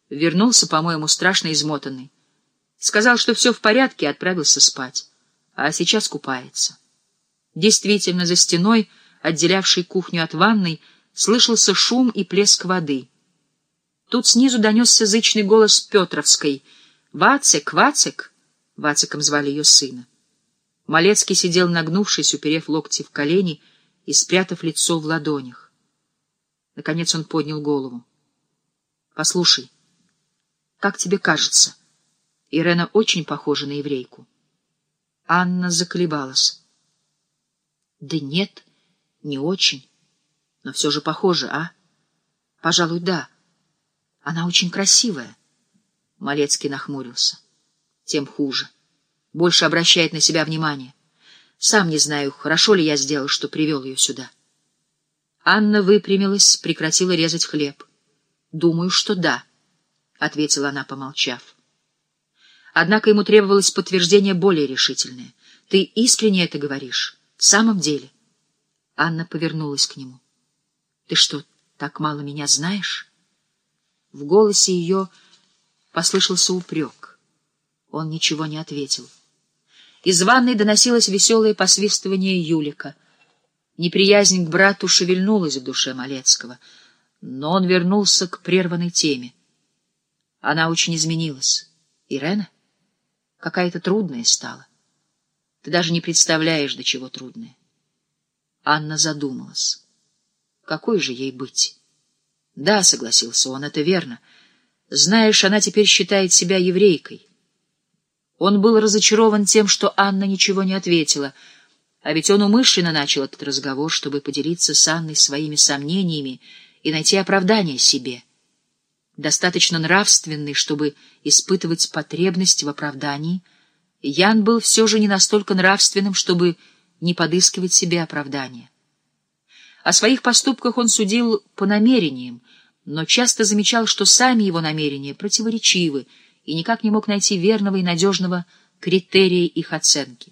Вернулся, по-моему, страшно измотанный. Сказал, что все в порядке, и отправился спать. А сейчас купается. Действительно, за стеной, отделявшей кухню от ванной, слышался шум и плеск воды. Тут снизу донесся зычный голос Петровской. «Вацик, Вацик!» Вациком звали ее сына. Малецкий сидел нагнувшись, уперев локти в колени и спрятав лицо в ладонях. Наконец он поднял голову. — Послушай, как тебе кажется, Ирена очень похожа на еврейку? Анна заколебалась. — Да нет, не очень, но все же похоже, а? — Пожалуй, да. Она очень красивая. Малецкий нахмурился. — Тем хуже. Больше обращает на себя внимание. Сам не знаю, хорошо ли я сделал, что привел ее сюда. Анна выпрямилась, прекратила резать хлеб. — Думаю, что да, — ответила она, помолчав. Однако ему требовалось подтверждение более решительное. — Ты искренне это говоришь? В самом деле? Анна повернулась к нему. — Ты что, так мало меня знаешь? В голосе ее послышался упрек. Он ничего не ответил. Из ванной доносилось веселое посвистывание Юлика. Неприязнь к брату шевельнулась в душе Малецкого, но он вернулся к прерванной теме. Она очень изменилась. Ирена? Какая-то трудная стала. Ты даже не представляешь, до чего трудная. Анна задумалась. Какой же ей быть? Да, согласился он, это верно. Знаешь, она теперь считает себя еврейкой. Он был разочарован тем, что Анна ничего не ответила, а ведь он умышленно начал этот разговор, чтобы поделиться с Анной своими сомнениями и найти оправдание себе. Достаточно нравственный, чтобы испытывать потребность в оправдании, Ян был все же не настолько нравственным, чтобы не подыскивать себе оправдания. О своих поступках он судил по намерениям, но часто замечал, что сами его намерения противоречивы, и никак не мог найти верного и надежного критерия их оценки.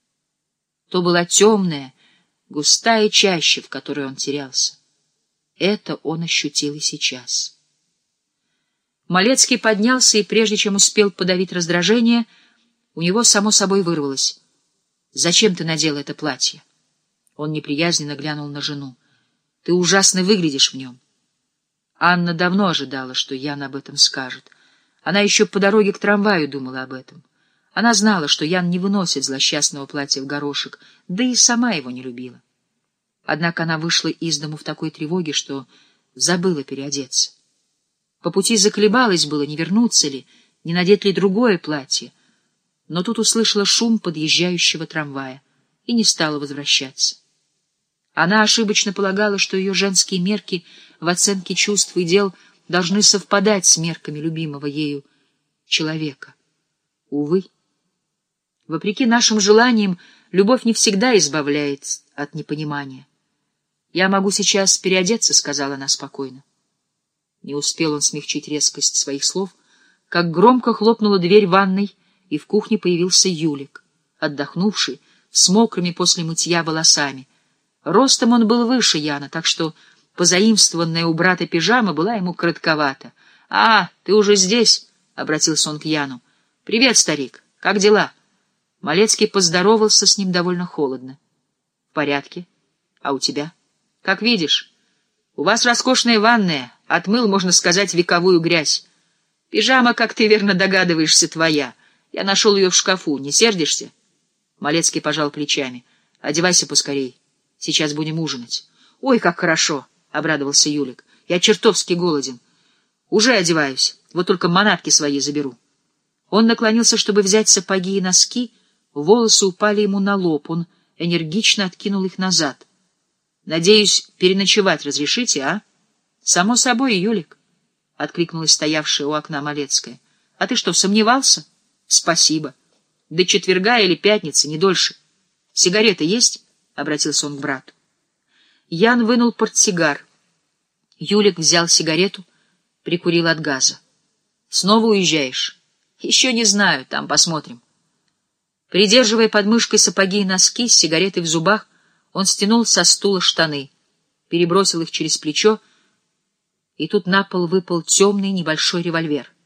То была темная, густая чаща, в которой он терялся. Это он ощутил и сейчас. Малецкий поднялся, и прежде чем успел подавить раздражение, у него само собой вырвалось: «Зачем ты надела это платье?» Он неприязненно глянул на жену. «Ты ужасно выглядишь в нем». Анна давно ожидала, что Ян об этом скажет. Она еще по дороге к трамваю думала об этом. Она знала, что Ян не выносит злосчастного платья в горошек, да и сама его не любила. Однако она вышла из дому в такой тревоге, что забыла переодеться. По пути заколебалась было, не вернуться ли, не надеть ли другое платье, но тут услышала шум подъезжающего трамвая и не стала возвращаться. Она ошибочно полагала, что ее женские мерки в оценке чувств и дел должны совпадать с мерками любимого ею человека. Увы, вопреки нашим желаниям, любовь не всегда избавляет от непонимания. «Я могу сейчас переодеться», — сказала она спокойно. Не успел он смягчить резкость своих слов, как громко хлопнула дверь ванной, и в кухне появился Юлик, отдохнувший, с мокрыми после мытья волосами. Ростом он был выше Яна, так что позаимствованная у брата пижама была ему коротковата. — А, ты уже здесь? — обратился он к Яну. — Привет, старик. Как дела? Малецкий поздоровался с ним довольно холодно. — В порядке. А у тебя? — Как видишь. У вас роскошная ванная. Отмыл, можно сказать, вековую грязь. Пижама, как ты верно догадываешься, твоя. Я нашел ее в шкафу. Не сердишься? Малецкий пожал плечами. — Одевайся поскорей. Сейчас будем ужинать. — Ой, как хорошо! — обрадовался Юлик. — Я чертовски голоден. Уже одеваюсь. Вот только манатки свои заберу. Он наклонился, чтобы взять сапоги и носки. Волосы упали ему на лоб. Он энергично откинул их назад. — Надеюсь, переночевать разрешите, а? — Само собой, Юлик, — откликнулась стоявшая у окна Малецкая. — А ты что, сомневался? — Спасибо. До четверга или пятницы, не дольше. — Сигареты есть? — обратился он к брату. Ян вынул портсигар. Юлик взял сигарету, прикурил от газа. — Снова уезжаешь? — Еще не знаю, там посмотрим. Придерживая под мышкой сапоги и носки, с сигаретой в зубах, он стянул со стула штаны, перебросил их через плечо и тут на пол выпал темный небольшой револьвер.